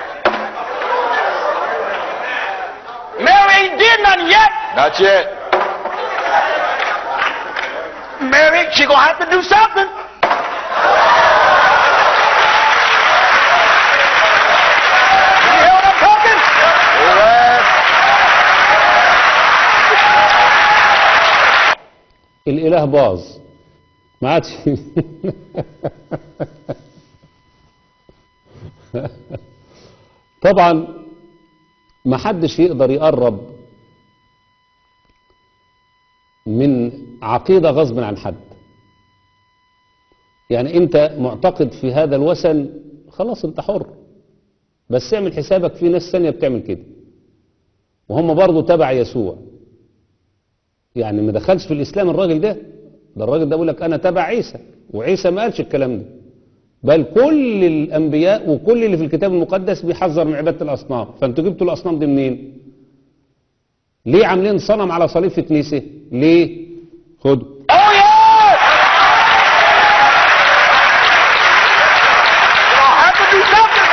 Mary ain't did nothing yet. Not yet. Mary, she gonna have to do something. You hear what I'm talking? Amen. الاله باظ ما عادش. طبعا ما حدش يقدر يقرب من عقيدة غصب عن حد. يعني انت معتقد في هذا الوثن خلاص انت حر، بس اعمل حسابك في ناس ثانية بتعمل كده وهم برضو تبع يسوع. يعني ما دخلش في الإسلام الراجل ده ده الراجل ده بيقول لك أنا تبع عيسى، وعيسى ما قالش الكلام ده، بل كل الأنبياء وكل اللي في الكتاب المقدس بيحذر من عبادة الأصنام. فأنتوا جبتوا الأصنام دي منين؟ ليه عاملين صنم على صليب في كنيسة؟ ليه؟ خدوا. Oh yeah! You'll have to do something.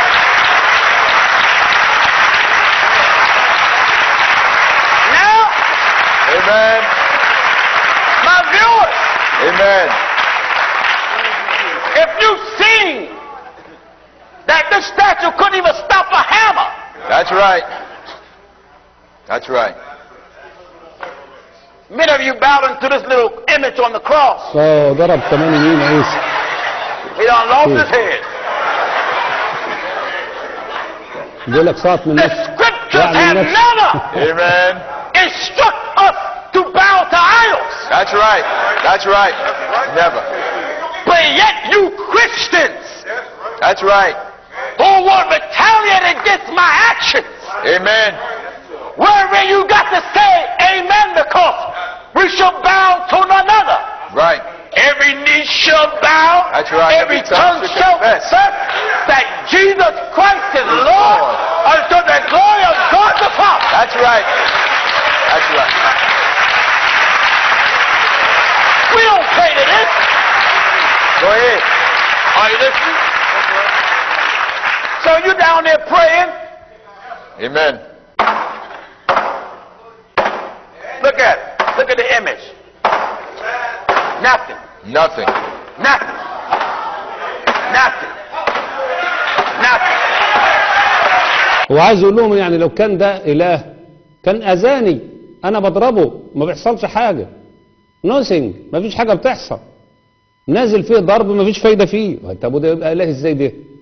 Now, Amen. my viewers, Amen. if you've seen that this statue couldn't even stop a hammer, That's right. That's right. many of you bowed into this little image on the cross. اه ضرب كمان يمين عيسى. He done lost his head. بيقول لك سقط من The نفسه. scriptures يعني have نفسه. never Amen. instruct us to bow to idols. That's right. That's right. Never. But yet you Christians That's right. who want to retaliate against my actions, Amen. wherein you got to say amen because we shall bow to one another. Right. Every knee shall bow. That's right. Every Every tongue tongue shall shall confess confess that Jesus Christ is Lord unto the glory of God the Father. That's right. That's right. We don't pray to this. Go ahead. Are you listening? So you down there praying. Amen. Look at it. Look at the image. Nothing. Nothing. Nothing. Nothing. Nothing. هو عايز يقول لهم يعني لو كان ده إله كان أذاني أنا بضربه ما بيحصلش حاجة. nothing ما فيش حاجة بتحصل. نازل فيه ضرب ما فيش فايدة فيه. طب وده يبقى إله إزاي ده؟